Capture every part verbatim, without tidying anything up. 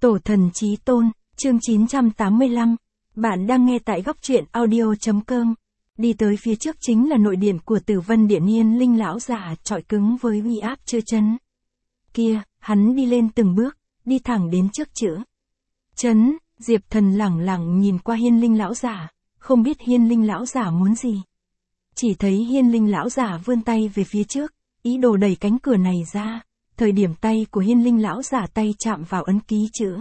Tổ thần chí tôn, chương chín trăm tám mươi lăm. Bạn đang nghe tại góc truyện audio.com. Đi tới phía trước chính là nội điện của Tử Vân Điện. Hiên Linh lão giả trọi cứng với uy áp chưa chấn. Kia, hắn đi lên từng bước, đi thẳng đến trước chữ chấn. Diệp Thần lẳng lặng nhìn qua Hiên Linh lão giả, không biết Hiên Linh lão giả muốn gì. Chỉ thấy Hiên Linh lão giả vươn tay về phía trước, ý đồ đẩy cánh cửa này ra. Thời điểm tay của Hiên Linh lão giả tay chạm vào ấn ký chữ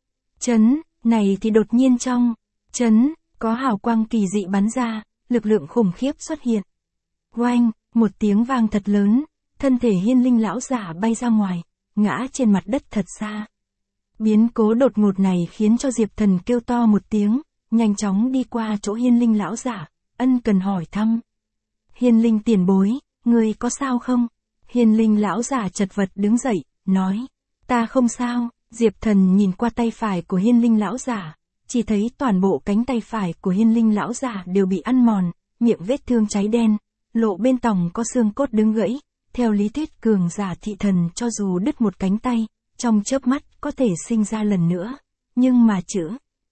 chấn này thì đột nhiên trong chấn có hào quang kỳ dị bắn ra, lực lượng khủng khiếp xuất hiện. Oanh, một tiếng vang thật lớn, thân thể Hiên Linh lão giả bay ra ngoài, ngã trên mặt đất thật xa. Biến cố đột ngột này khiến cho Diệp Thần kêu to một tiếng, nhanh chóng đi qua chỗ Hiên Linh lão giả, ân cần hỏi thăm. Hiên Linh tiền bối, người có sao không? Hiên Linh lão giả chật vật đứng dậy, nói, ta không sao. Diệp Thần nhìn qua tay phải của Hiên Linh lão giả, chỉ thấy toàn bộ cánh tay phải của Hiên Linh lão giả đều bị ăn mòn, miệng vết thương cháy đen, lộ bên tòng có xương cốt đứng gãy. Theo lý thuyết cường giả thị thần cho dù đứt một cánh tay, trong chớp mắt có thể sinh ra lần nữa, nhưng mà chữ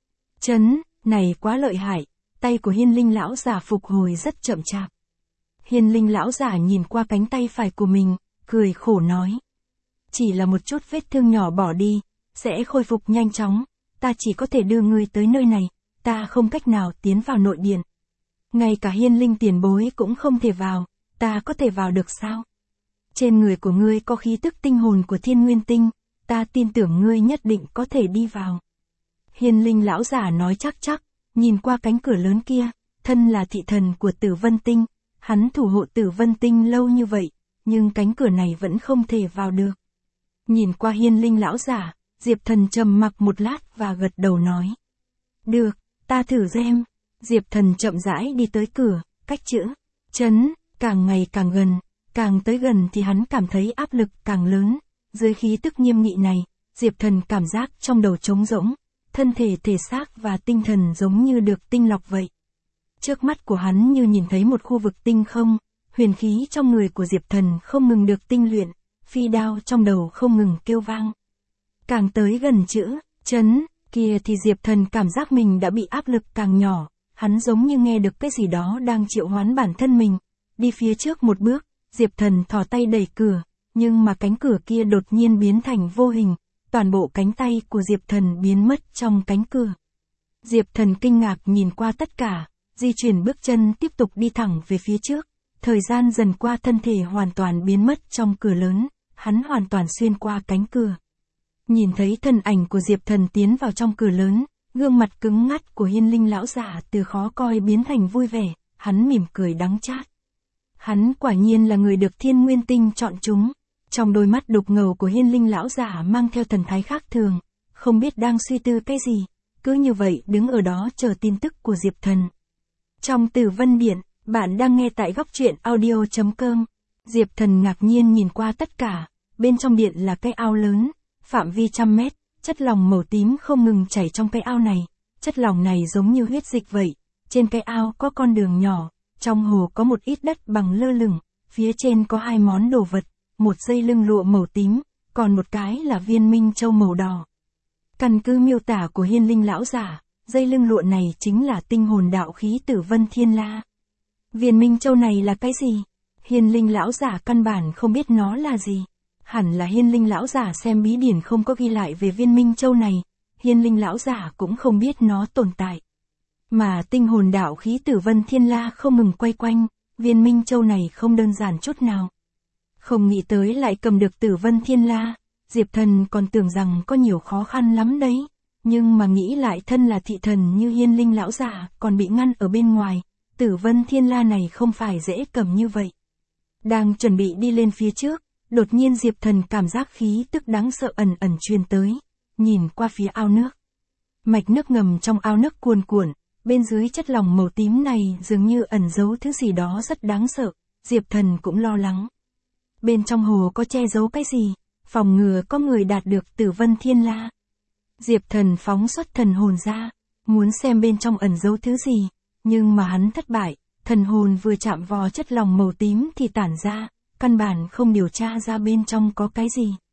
chấn này quá lợi hại, tay của Hiên Linh lão giả phục hồi rất chậm chạp. Hiên Linh lão giả nhìn qua cánh tay phải của mình, cười khổ nói, chỉ là một chút vết thương nhỏ bỏ đi, sẽ khôi phục nhanh chóng, ta chỉ có thể đưa ngươi tới nơi này, ta không cách nào tiến vào nội điện. Ngay cả Hiên Linh tiền bối cũng không thể vào, ta có thể vào được sao? Trên người của ngươi có khí tức tinh hồn của Thiên Nguyên Tinh, ta tin tưởng ngươi nhất định có thể đi vào. Hiên Linh lão giả nói chắc chắc, nhìn qua cánh cửa lớn kia, thân là thị thần của Tử Vân Tinh, hắn thủ hộ Tử Vân Tinh lâu như vậy, nhưng cánh cửa này vẫn không thể vào được. Nhìn qua Hiên Linh lão giả, Diệp Thần trầm mặc một lát và gật đầu nói. Được, ta thử xem. Diệp Thần chậm rãi đi tới cửa, cách chữ chấn càng ngày càng gần, càng tới gần thì hắn cảm thấy áp lực càng lớn. Dưới khí tức nghiêm nghị này, Diệp Thần cảm giác trong đầu trống rỗng, thân thể thể xác và tinh thần giống như được tinh lọc vậy. Trước mắt của hắn như nhìn thấy một khu vực tinh không, huyền khí trong người của Diệp Thần không ngừng được tinh luyện, phi đao trong đầu không ngừng kêu vang. Càng tới gần chữ chấn kia thì Diệp Thần cảm giác mình đã bị áp lực càng nhỏ, hắn giống như nghe được cái gì đó đang triệu hoán bản thân mình. Đi phía trước một bước, Diệp Thần thò tay đẩy cửa, nhưng mà cánh cửa kia đột nhiên biến thành vô hình, toàn bộ cánh tay của Diệp Thần biến mất trong cánh cửa. Diệp Thần kinh ngạc nhìn qua tất cả, di chuyển bước chân tiếp tục đi thẳng về phía trước. Thời gian dần qua thân thể hoàn toàn biến mất trong cửa lớn, hắn hoàn toàn xuyên qua cánh cửa. Nhìn thấy thân ảnh của Diệp Thần tiến vào trong cửa lớn, gương mặt cứng ngắt của Hiên Linh lão giả từ khó coi biến thành vui vẻ, hắn mỉm cười đắng chát. Hắn quả nhiên là người được Thiên Nguyên Tinh chọn chúng. Trong đôi mắt đục ngầu của Hiên Linh lão giả mang theo thần thái khác thường, không biết đang suy tư cái gì, cứ như vậy đứng ở đó chờ tin tức của Diệp Thần. Trong Tử Vân Điện, bạn đang nghe tại góc truyện audio.com. Diệp Thần ngạc nhiên nhìn qua tất cả, bên trong điện là cái ao lớn, phạm vi trăm mét, chất lỏng màu tím không ngừng chảy trong cái ao này, chất lỏng này giống như huyết dịch vậy. Trên cái ao có con đường nhỏ, trong hồ có một ít đất bằng lơ lửng, phía trên có hai món đồ vật, một dây lưng lụa màu tím, còn một cái là viên minh châu màu đỏ. Căn cứ miêu tả của Hiên Linh lão giả, dây lưng lụa này chính là tinh hồn đạo khí Tử Vân Thiên La. Viên minh châu này là cái gì? Hiên Linh lão giả căn bản không biết nó là gì. Hẳn là Hiên Linh lão giả xem bí điển không có ghi lại về viên minh châu này, Hiên Linh lão giả cũng không biết nó tồn tại. Mà tinh hồn đạo khí Tử Vân Thiên La không ngừng quay quanh, viên minh châu này không đơn giản chút nào. Không nghĩ tới lại cầm được Tử Vân Thiên La, Diệp Thần còn tưởng rằng có nhiều khó khăn lắm đấy, nhưng mà nghĩ lại thân là thị thần như Hiên Linh lão giả còn bị ngăn ở bên ngoài, Tử Vân Thiên La này không phải dễ cầm như vậy. Đang chuẩn bị đi lên phía trước, đột nhiên Diệp Thần cảm giác khí tức đáng sợ ẩn ẩn truyền tới, nhìn qua phía ao nước. Mạch nước ngầm trong ao nước cuồn cuộn, bên dưới chất lỏng màu tím này dường như ẩn giấu thứ gì đó rất đáng sợ, Diệp Thần cũng lo lắng. Bên trong hồ có che giấu cái gì, phòng ngừa có người đạt được Tử Vân Thiên La. Diệp Thần phóng xuất thần hồn ra, muốn xem bên trong ẩn giấu thứ gì, nhưng mà hắn thất bại, thần hồn vừa chạm vào chất lỏng màu tím thì tản ra, căn bản không điều tra ra bên trong có cái gì.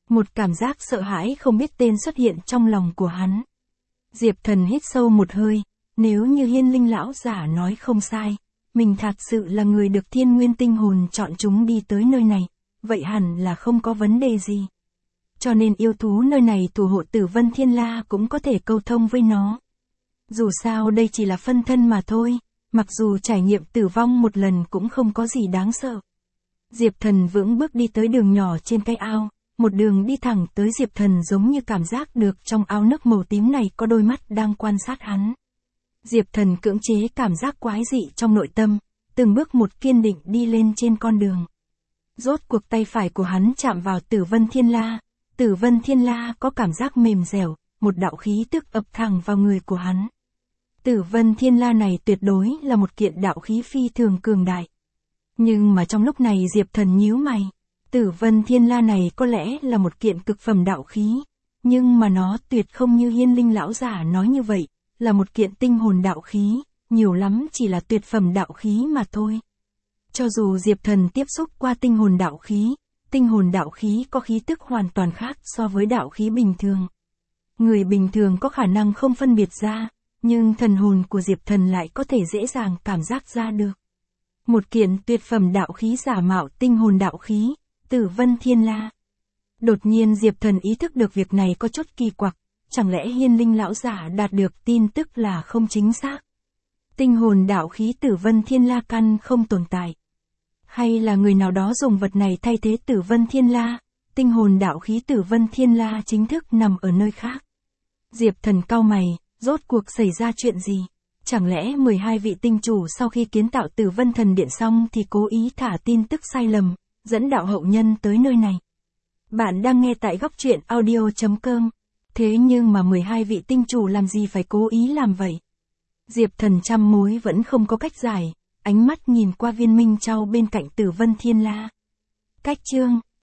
Một cảm giác sợ hãi không biết tên xuất hiện trong lòng của hắn. Diệp Thần hít sâu một hơi, nếu như Hiên Linh lão giả nói không sai, mình thật sự là người được Thiên Nguyên tinh hồn chọn chúng đi tới nơi này, vậy hẳn là không có vấn đề gì. Cho nên yêu thú nơi này thủ hộ Tử Vân Thiên La cũng có thể câu thông với nó. Dù sao đây chỉ là phân thân mà thôi, mặc dù trải nghiệm tử vong một lần cũng không có gì đáng sợ. Diệp Thần vững bước đi tới đường nhỏ trên cái ao, một đường đi thẳng tới Diệp Thần giống như cảm giác được trong ao nước màu tím này có đôi mắt đang quan sát hắn. Diệp Thần cưỡng chế cảm giác quái dị trong nội tâm, từng bước một kiên định đi lên trên con đường. Rốt cuộc tay phải của hắn chạm vào Tử Vân Thiên La, Tử Vân Thiên La có cảm giác mềm dẻo, một đạo khí tức ập thẳng vào người của hắn. Tử Vân Thiên La này tuyệt đối là một kiện đạo khí phi thường cường đại. Nhưng mà trong lúc này Diệp Thần nhíu mày, Tử Vân Thiên La này có lẽ là một kiện cực phẩm đạo khí, nhưng mà nó tuyệt không như Hiên Linh lão giả nói như vậy, là một kiện tinh hồn đạo khí, nhiều lắm chỉ là tuyệt phẩm đạo khí mà thôi. Cho dù Diệp Thần tiếp xúc qua tinh hồn đạo khí, tinh hồn đạo khí có khí tức hoàn toàn khác so với đạo khí bình thường. Người bình thường có khả năng không phân biệt ra, nhưng thần hồn của Diệp Thần lại có thể dễ dàng cảm giác ra được. Một kiện tuyệt phẩm đạo khí giả mạo tinh hồn đạo khí, Tử Vân Thiên La. Đột nhiên Diệp Thần ý thức được việc này có chút kỳ quặc, chẳng lẽ Hiên Linh lão giả đạt được tin tức là không chính xác? Tinh hồn đạo khí Tử Vân Thiên La căn không tồn tại. Hay là người nào đó dùng vật này thay thế Tử Vân Thiên La, tinh hồn đạo khí Tử Vân Thiên La chính thức nằm ở nơi khác. Diệp Thần cau mày, rốt cuộc xảy ra chuyện gì? Chẳng lẽ mười hai vị tinh chủ sau khi kiến tạo Tử Vân Thần Điện xong thì cố ý thả tin tức sai lầm, dẫn đạo hậu nhân tới nơi này? Bạn đang nghe tại góc truyện audio chấm com. Thế nhưng mà mười hai vị tinh chủ làm gì phải cố ý làm vậy? Diệp Thần trăm mối vẫn không có cách giải, ánh mắt nhìn qua viên minh châu bên cạnh Tử Vân Thiên La. Cách chương